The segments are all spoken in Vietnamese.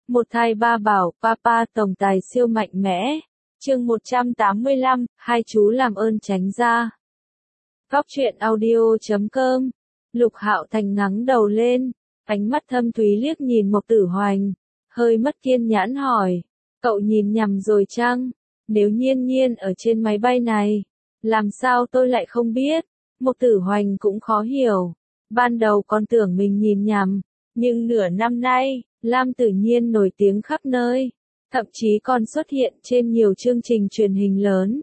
Một thai ba bảo, papa tổng tài siêu mạnh mẽ. Chương 185, hai chú làm ơn tránh ra. Góc truyện audio.com. Lục Hạo Thành ngẩng đầu lên, ánh mắt thâm thúy liếc nhìn Mộc Tử Hoành, hơi mất kiên nhẫn hỏi, cậu nhìn nhầm rồi chăng? Nếu Nhiên Nhiên ở trên máy bay này, làm sao tôi lại không biết? Mộc Tử Hoành cũng khó hiểu, ban đầu còn tưởng mình nhìn nhầm, nhưng nửa năm nay, Lam Tử Nhiên nổi tiếng khắp nơi, thậm chí còn xuất hiện trên nhiều chương trình truyền hình lớn.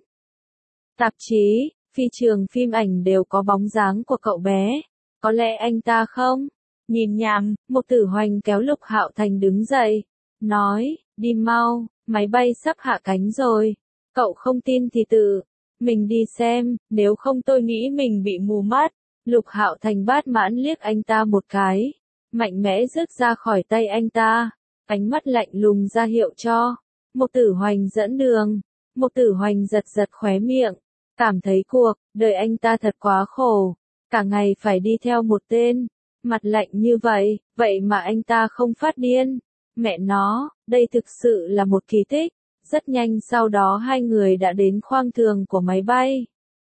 Tạp chí, phi trường phim ảnh đều có bóng dáng của cậu bé, có lẽ anh ta không? Nhìn nhầm, Mộc Tử Hoành kéo Lục Hạo Thành đứng dậy, nói, đi mau, máy bay sắp hạ cánh rồi, cậu không tin thì tự mình đi xem, nếu không tôi nghĩ mình bị mù mắt. Lục Hạo Thành bát mãn liếc anh ta một cái, mạnh mẽ rứt ra khỏi tay anh ta, ánh mắt lạnh lùng ra hiệu cho Mộc Tử Hoành dẫn đường. Mộc Tử Hoành giật giật khóe miệng, cảm thấy cuộc đời anh ta thật quá khổ, cả ngày phải đi theo một tên mặt lạnh như vậy, vậy mà anh ta không phát điên. Mẹ nó, đây thực sự là một kỳ tích. Rất nhanh sau đó hai người đã đến khoang thường của máy bay.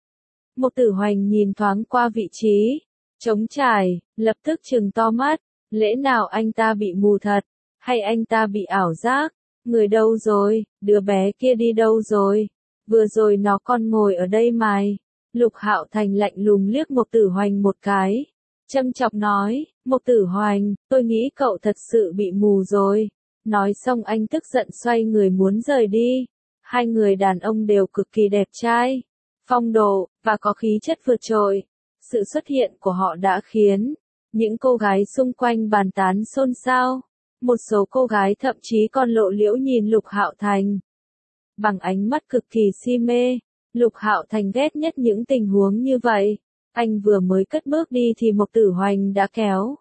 Mộc Tử Hoành nhìn thoáng qua vị trí trống trải, lập tức trừng to mắt, lẽ nào anh ta bị mù thật, hay anh ta bị ảo giác? Người đâu rồi, đứa bé kia đi đâu rồi? Vừa rồi nó còn ngồi ở đây mày. Lục Hạo Thành lạnh lùng liếc Mộc Tử Hoành một cái, châm chọc nói, Mộc Tử Hoành, tôi nghĩ cậu thật sự bị mù rồi. Nói xong anh tức giận xoay người muốn rời đi. Hai người đàn ông đều cực kỳ đẹp trai, phong độ, và có khí chất vượt trội. Sự xuất hiện của họ đã khiến những cô gái xung quanh bàn tán xôn xao. Một số cô gái thậm chí còn lộ liễu nhìn Lục Hạo Thành bằng ánh mắt cực kỳ si mê. Lục Hạo Thành ghét nhất những tình huống như vậy. Anh vừa mới cất bước đi thì Mộc Tử Hoành đã kéo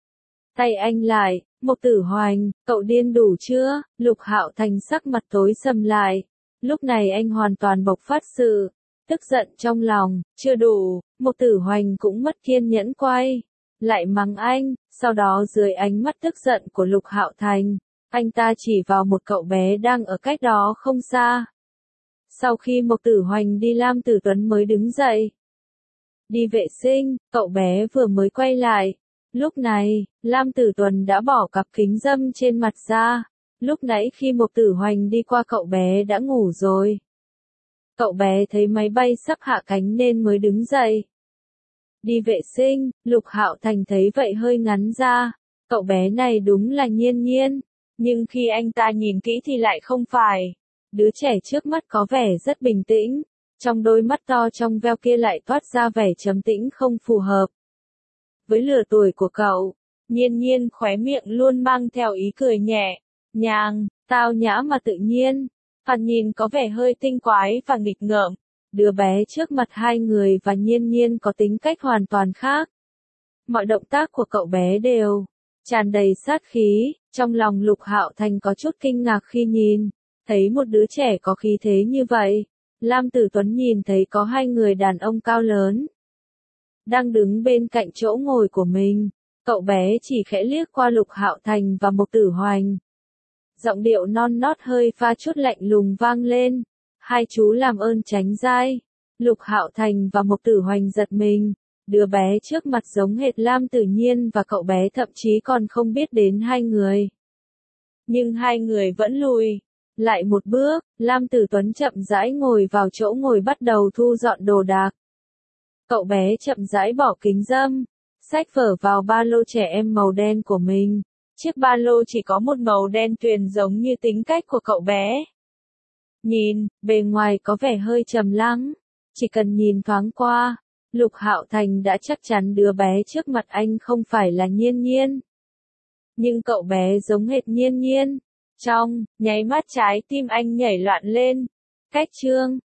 tay anh lại. Mộc Tử Hoành, cậu điên đủ chưa? Lục Hạo Thành sắc mặt tối sầm lại. Lúc này anh hoàn toàn bộc phát sự tức giận trong lòng. Chưa đủ, Mộc Tử Hoành cũng mất kiên nhẫn quay lại mắng anh. Sau đó dưới ánh mắt tức giận của Lục Hạo Thành, anh ta chỉ vào một cậu bé đang ở cách đó không xa. Sau khi Mộc Tử Hoành đi, Lam Tử Tuấn mới đứng dậy đi vệ sinh. Cậu bé vừa mới quay lại. Lúc này, Lam Tử Tuấn đã bỏ cặp kính râm trên mặt ra. Lúc nãy khi Mộc Tử Hoành đi qua cậu bé đã ngủ rồi. Cậu bé thấy máy bay sắp hạ cánh nên mới đứng dậy đi vệ sinh. Lục Hạo Thành thấy vậy hơi ngắn ra. Cậu bé này đúng là Nhiên Nhiên, nhưng khi anh ta nhìn kỹ thì lại không phải. Đứa trẻ trước mắt có vẻ rất bình tĩnh, trong đôi mắt to trong veo kia lại toát ra vẻ trầm tĩnh không phù hợp với lứa tuổi của cậu. Nhiên Nhiên khóe miệng luôn mang theo ý cười nhẹ nhàng, tao nhã mà tự nhiên, thoạt nhìn có vẻ hơi tinh quái và nghịch ngợm. Đứa bé trước mặt hai người và Nhiên Nhiên có tính cách hoàn toàn khác. Mọi động tác của cậu bé đều tràn đầy sát khí. Trong lòng Lục Hạo Thành có chút kinh ngạc khi nhìn thấy một đứa trẻ có khí thế như vậy. Lam Tử Tuấn nhìn thấy có hai người đàn ông cao lớn đang đứng bên cạnh chỗ ngồi của mình. Cậu bé chỉ khẽ liếc qua Lục Hạo Thành và Mộc Tử Hoành. Giọng điệu non nót hơi pha chút lạnh lùng vang lên. Hai chú làm ơn tránh ra. Lục Hạo Thành và Mộc Tử Hoành giật mình. Đứa bé trước mặt giống hệt Lam Tử Nhiên và cậu bé thậm chí còn không biết đến hai người. Nhưng hai người vẫn lùi lại một bước. Lam Tử Tuấn chậm rãi ngồi vào chỗ ngồi bắt đầu thu dọn đồ đạc. Cậu bé chậm rãi bỏ kính râm, xách vở vào ba lô trẻ em màu đen của mình. Chiếc ba lô chỉ có một màu đen tuyền giống như tính cách của cậu bé. Nhìn bề ngoài có vẻ hơi trầm lắng, chỉ cần nhìn thoáng qua, Lục Hạo Thành đã chắc chắn đứa bé trước mặt anh không phải là Nhiên Nhiên. Nhưng cậu bé giống hệt Nhiên Nhiên. Trong nháy mắt trái tim anh nhảy loạn lên. Cách chương